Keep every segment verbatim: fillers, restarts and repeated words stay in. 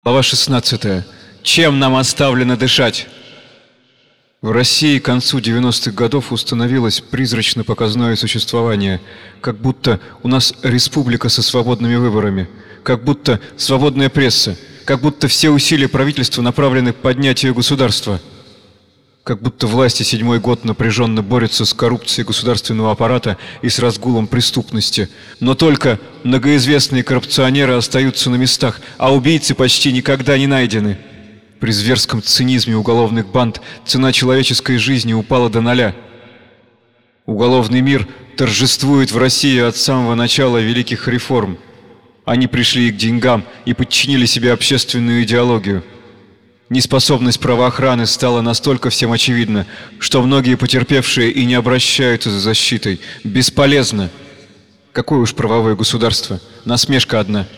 Глава шестнадцатая. Чем нам оставлено дышать? В России к концу девяностых годов установилось призрачно-показное существование, как будто у нас республика со свободными выборами, как будто свободная пресса, как будто все усилия правительства направлены к поднятию государства, как будто власти седьмой год напряженно борются с коррупцией государственного аппарата и с разгулом преступности. Но только многоизвестные коррупционеры остаются на местах, а убийцы почти никогда не найдены. При зверском цинизме уголовных банд цена человеческой жизни упала до ноля. Уголовный мир торжествует в России от самого начала великих реформ. Они пришли к деньгам и подчинили себе общественную идеологию. Неспособность правоохраны стала настолько всем очевидна, что многие потерпевшие и не обращаются за защитой. Бесполезно. Какое уж правовое государство? Насмешка одна.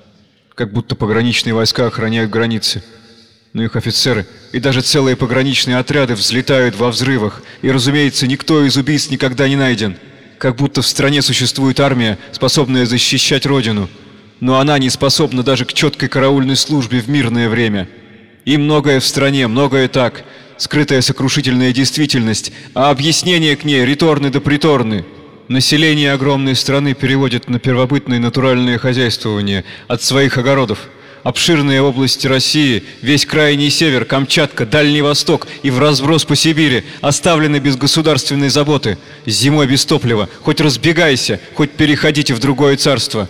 Как будто пограничные войска охраняют границы. Но их офицеры и даже целые пограничные отряды взлетают во взрывах, и, разумеется, никто из убийц никогда не найден. Как будто в стране существует армия, способная защищать родину. Но она не способна даже к четкой караульной службе в мирное время. И многое в стране, многое так, скрытая сокрушительная действительность, а объяснения к ней риторны да приторны. Население огромной страны переводит на первобытное натуральное хозяйствование от своих огородов. Обширные области России, весь крайний север, Камчатка, Дальний Восток и вразброс по Сибири оставлены без государственной заботы, зимой без топлива, хоть разбегайся, хоть переходите в другое царство.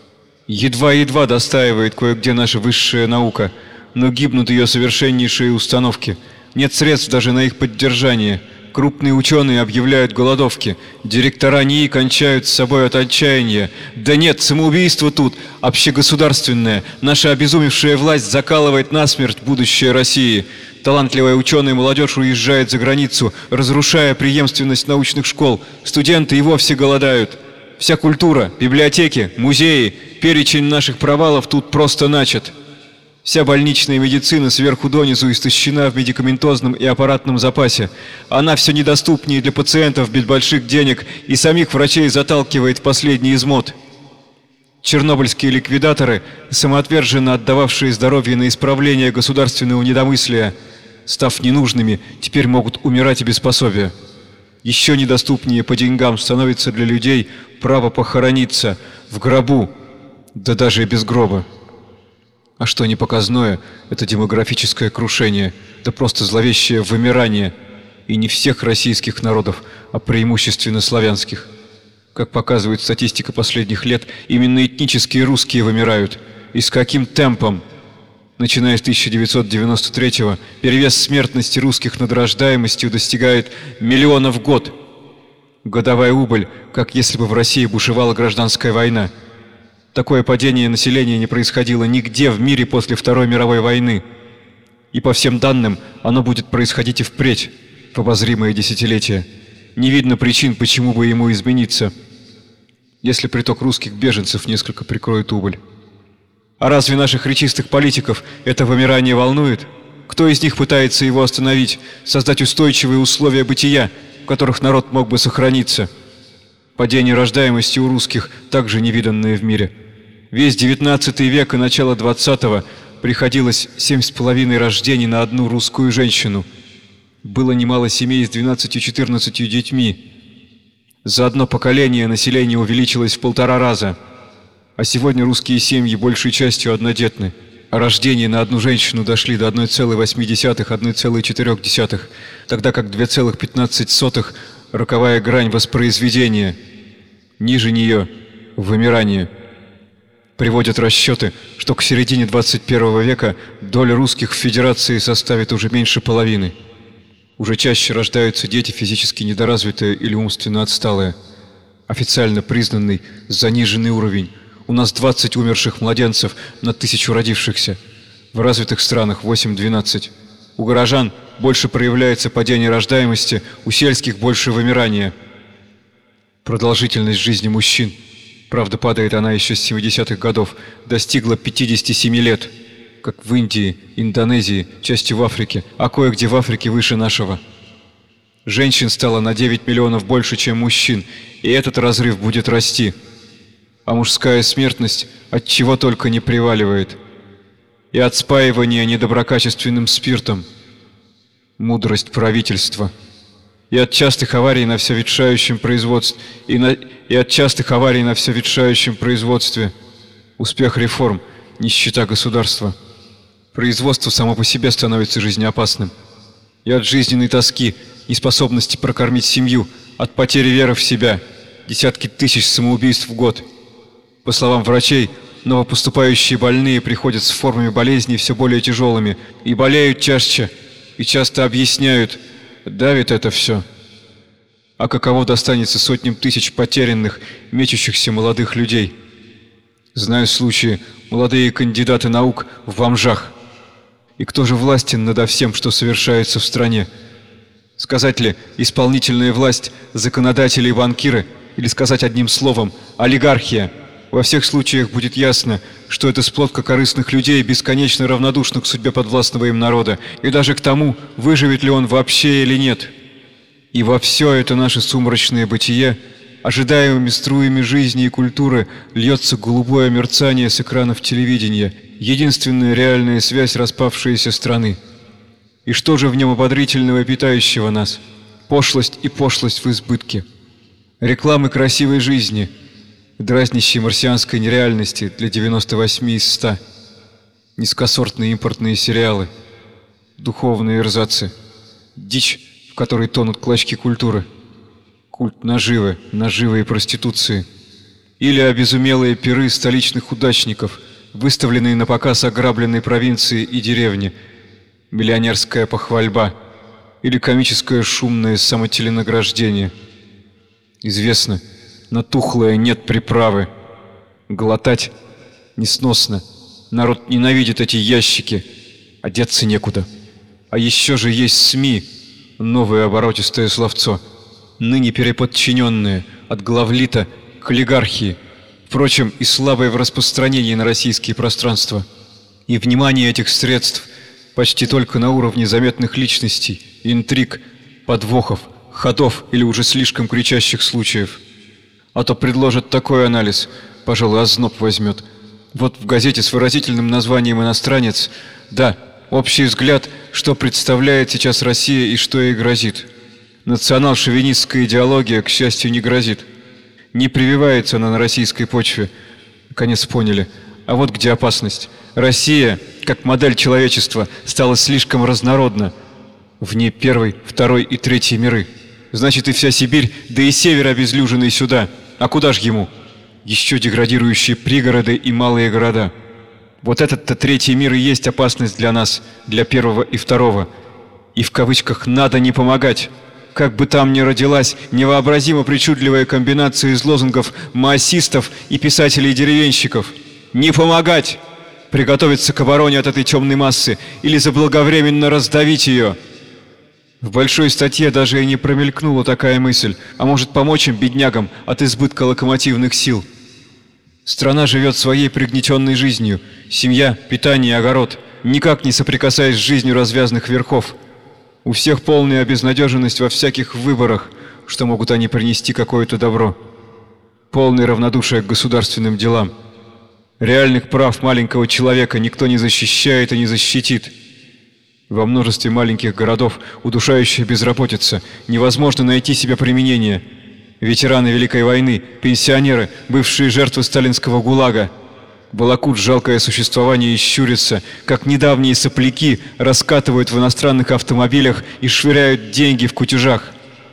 Едва-едва достаивает кое-где наша высшая наука, но гибнут ее совершеннейшие установки. Нет средств даже на их поддержание. Крупные ученые объявляют голодовки. Директора НИИ кончают с собой от отчаяния. Да нет, самоубийство тут, общегосударственное. Наша обезумевшая власть закалывает насмерть будущее России. Талантливая ученая молодежь уезжает за границу, разрушая преемственность научных школ. Студенты и вовсе голодают. Вся культура, библиотеки, музеи, перечень наших провалов тут просто начат. Вся больничная медицина сверху донизу истощена в медикаментозном и аппаратном запасе. Она все недоступнее для пациентов без больших денег и самих врачей заталкивает в последний измот. Чернобыльские ликвидаторы, самоотверженно отдававшие здоровье на исправление государственного недомыслия, став ненужными, теперь могут умирать и без пособия. Еще недоступнее по деньгам становится для людей право похорониться в гробу, да даже и без гроба. А что не показное, это демографическое крушение, да просто зловещее вымирание, и не всех российских народов, а преимущественно славянских. Как показывает статистика последних лет, именно этнические русские вымирают. И с каким темпом? Начиная с тысяча девятьсот девяносто третьего, перевес смертности русских над рождаемостью достигает миллиона в год. Годовая убыль, как если бы в России бушевала гражданская война. Такое падение населения не происходило нигде в мире после Второй мировой войны. И по всем данным, оно будет происходить и впредь, в обозримые десятилетия. Не видно причин, почему бы ему измениться, если приток русских беженцев несколько прикроет убыль. А разве наших речистых политиков это вымирание волнует? Кто из них пытается его остановить, создать устойчивые условия бытия, в которых народ мог бы сохраниться? Падение рождаемости у русских также невиданное в мире. Весь девятнадцатый век и начало двадцатого приходилось семь с половиной рождений на одну русскую женщину. Было немало семей с двенадцатью-четырнадцатью детьми. За одно поколение население увеличилось в полтора раза. А сегодня русские семьи большей частью однодетны. А рождения на одну женщину дошли до одной целой восьми десятых — одной целой четырёх десятых, тогда как две целых пятнадцать сотых – роковая грань воспроизведения. Ниже нее – вымирание. Приводят расчеты, что к середине двадцать первого века доля русских в Федерации составит уже меньше половины. Уже чаще рождаются дети физически недоразвитые или умственно отсталые. Официально признанный заниженный уровень. У нас двадцать умерших младенцев на тысячу родившихся. В развитых странах восемь-двенадцать. У горожан больше проявляется падение рождаемости, у сельских больше вымирания. Продолжительность жизни мужчин, правда, падает она еще с семидесятых годов, достигла пятидесяти семи лет, как в Индии, Индонезии, частью в Африке, а кое-где в Африке выше нашего. Женщин стало на девять миллионов больше, чем мужчин, и этот разрыв будет расти. А мужская смертность от чего только не приваливает. и от спаивания недоброкачественным спиртом. Мудрость правительства. И от частых аварий на все ветшающем производстве, и, на, и от частых аварий на все ветшающем производстве. Успех реформ, нищета государства. Производство само по себе становится жизнеопасным. И от жизненной тоски, неспособности прокормить семью, от потери веры в себя, десятки тысяч самоубийств в год. По словам врачей, новопоступающие больные приходят с формами болезней все более тяжелыми и болеют чаще, и часто объясняют: давит это все. А каково достанется сотням тысяч потерянных, мечущихся молодых людей? Знаю случаи, молодые кандидаты наук в бомжах. И кто же властен надо всем, что совершается в стране? Сказать ли исполнительная власть, законодатели и банкиры, или сказать одним словом олигархия? Во всех случаях будет ясно, что это сплотка корыстных людей, бесконечно равнодушных к судьбе подвластного им народа, и даже к тому, выживет ли он вообще или нет. И во все это наше сумрачное бытие, ожидаемыми струями жизни и культуры, льется голубое мерцание с экранов телевидения, единственная реальная связь распавшейся страны. И что же в нем ободрительного и питающего нас? Пошлость и пошлость в избытке. Рекламы красивой жизни, дразнящей марсианской нереальности для девяноста восьми из ста. Низкосортные импортные сериалы, духовные эрзацы, дичь, в которой тонут клочки культуры, культ наживы, наживы и проституции. Или обезумелые пиры столичных удачников, выставленные на показ ограбленной провинции и деревни, миллионерская похвальба или комическое шумное самотеленаграждение. Известно, на тухлое нет приправы. Глотать несносно. Народ ненавидит эти ящики. Одеться некуда. А еще же есть СМИ, новое оборотистое словцо, ныне переподчиненные от главлита к олигархии, впрочем, и слабое в распространении на российские пространства. И внимание этих средств почти только на уровне заметных личностей, интриг, подвохов, ходов или уже слишком кричащих случаев. А то предложат такой анализ, пожалуй, озноб возьмет. Вот в газете с выразительным названием «Иностранец», да, общий взгляд, что представляет сейчас Россия и что ей грозит. Национал-шовинистская идеология, к счастью, не грозит. Не прививается она на российской почве. Наконец поняли. А вот где опасность. Россия, как модель человечества, стала слишком разнородна. В ней первый, второй и третий миры. Значит, и вся Сибирь, да и север обезлюженный сюда. А куда ж ему? Еще деградирующие пригороды и малые города. Вот этот-то третий мир и есть опасность для нас, для первого и второго. И в кавычках «надо не помогать». Как бы там ни родилась невообразимо причудливая комбинация из лозунгов маосистов и писателей-деревенщиков. Не помогать! Приготовиться к обороне от этой темной массы или заблаговременно раздавить ее. В большой статье даже и не промелькнула такая мысль, а может помочь им, беднягам, от избытка локомотивных сил. Страна живет своей пригнетенной жизнью, семья, питание, огород, никак не соприкасаясь с жизнью развязных верхов. У всех полная безнадеженность во всяких выборах, что могут они принести какое-то добро. Полное равнодушие к государственным делам. Реальных прав маленького человека никто не защищает и не защитит. Во множестве маленьких городов удушающая безработица, невозможно найти себе применение. Ветераны Великой войны, пенсионеры, бывшие жертвы сталинского ГУЛАГа, волокут жалкое существование и щурятся, как недавние сопляки раскатывают в иностранных автомобилях и швыряют деньги в кутежах.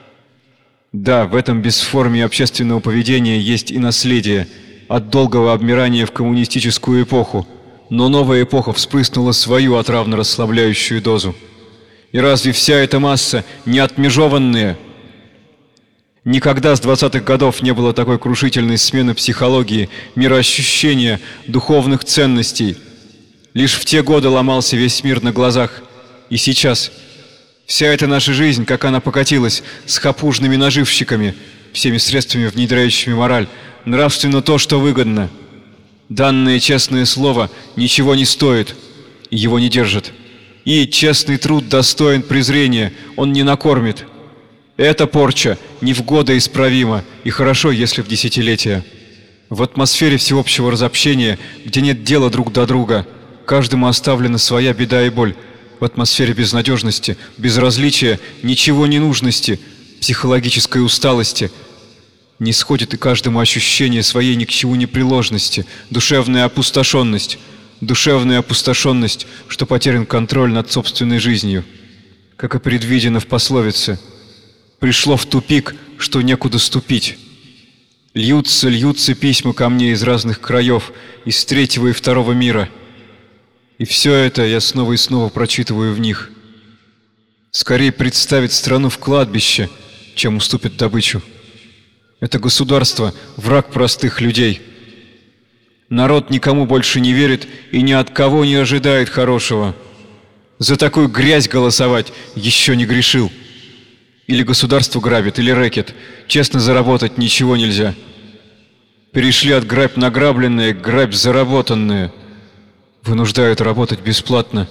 Да, в этом бесформе общественного поведения есть и наследие от долгого обмирания в коммунистическую эпоху. Но новая эпоха вспрыснула свою отравно расслабляющую дозу. И разве вся эта масса не отмежеванная? Никогда с двадцатых годов не было такой крушительной смены психологии, мироощущения, духовных ценностей. Лишь в те годы ломался весь мир на глазах. И сейчас вся эта наша жизнь, как она покатилась, с хапужными наживщиками, всеми средствами, внедряющими мораль, нравственно то, что выгодно. Данное честное слово ничего не стоит, и его не держат. И честный труд достоин презрения, он не накормит. Эта порча не в годы исправима, и хорошо, если в десятилетия. В атмосфере всеобщего разобщения, где нет дела друг до друга, каждому оставлена своя беда и боль. В атмосфере безнадежности, безразличия, ничего не нужности, психологической усталости не сходит и каждому ощущение своей ни к чему непреложности, душевная опустошенность, душевная опустошенность, что потерян контроль над собственной жизнью. Как и предвидено в пословице, пришло в тупик, что некуда ступить. Льются, льются письма ко мне из разных краев, из третьего и второго мира. И все это я снова и снова прочитываю в них. Скорее представить страну в кладбище, чем уступит добычу. Это государство – враг простых людей. Народ никому больше не верит и ни от кого не ожидает хорошего. За такую грязь голосовать еще не грешил. Или государство грабит, или рэкет. Честно заработать ничего нельзя. Перешли от грабь награбленное к грабь заработанное. Вынуждают работать бесплатно.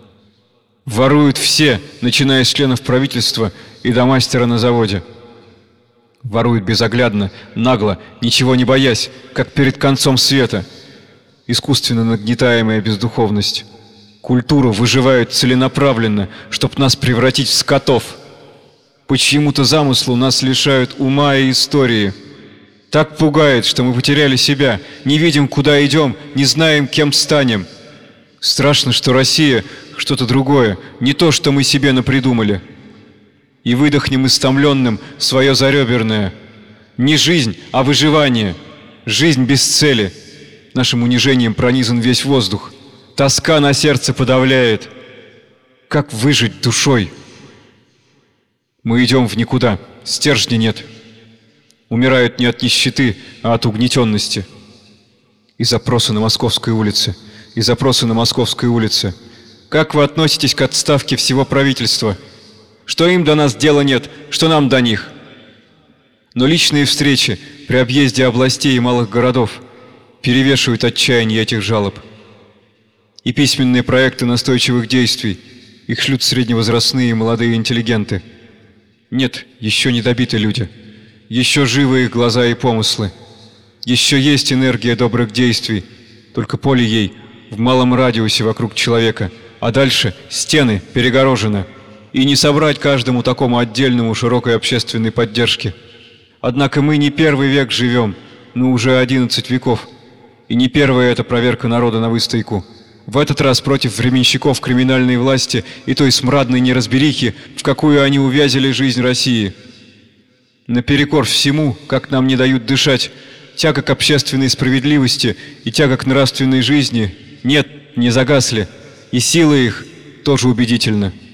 Воруют все, начиная с членов правительства и до мастера на заводе. Воруют безоглядно, нагло, ничего не боясь, как перед концом света. Искусственно нагнетаемая бездуховность. Культуру выживают целенаправленно, чтоб нас превратить в скотов. По чьему-то замыслу нас лишают ума и истории. Так пугает, что мы потеряли себя, не видим, куда идем, не знаем, кем станем. Страшно, что Россия — что-то другое, не то, что мы себе напридумали. И выдохнем истомленным свое зареберное. Не жизнь, а выживание. Жизнь без цели. Нашим унижением пронизан весь воздух. Тоска на сердце подавляет. Как выжить душой? Мы идем в никуда, стержня нет. Умирают не от нищеты, а от угнетенности. И запросы на Московской улице, и запросы на Московской улице. Как вы относитесь к отставке всего правительства? Что им до нас дела нет, что нам до них? Но личные встречи при объезде областей и малых городов перевешивают отчаяние этих жалоб. И письменные проекты настойчивых действий, их шлют средневозрастные и молодые интеллигенты. Нет, еще не добиты люди. Еще живы их глаза и помыслы. Еще есть энергия добрых действий, только поле ей в малом радиусе вокруг человека, а дальше стены перегорожены. И не собрать каждому такому отдельному широкой общественной поддержки. Однако мы не первый век живем, но уже одиннадцать веков. И не первая эта проверка народа на выстойку. В этот раз против временщиков криминальной власти и той смрадной неразберихи, в какую они увязили жизнь России. Наперекор всему, как нам не дают дышать, тяга к общественной справедливости и тяга к нравственной жизни, нет, не загасли, и сила их тоже убедительна.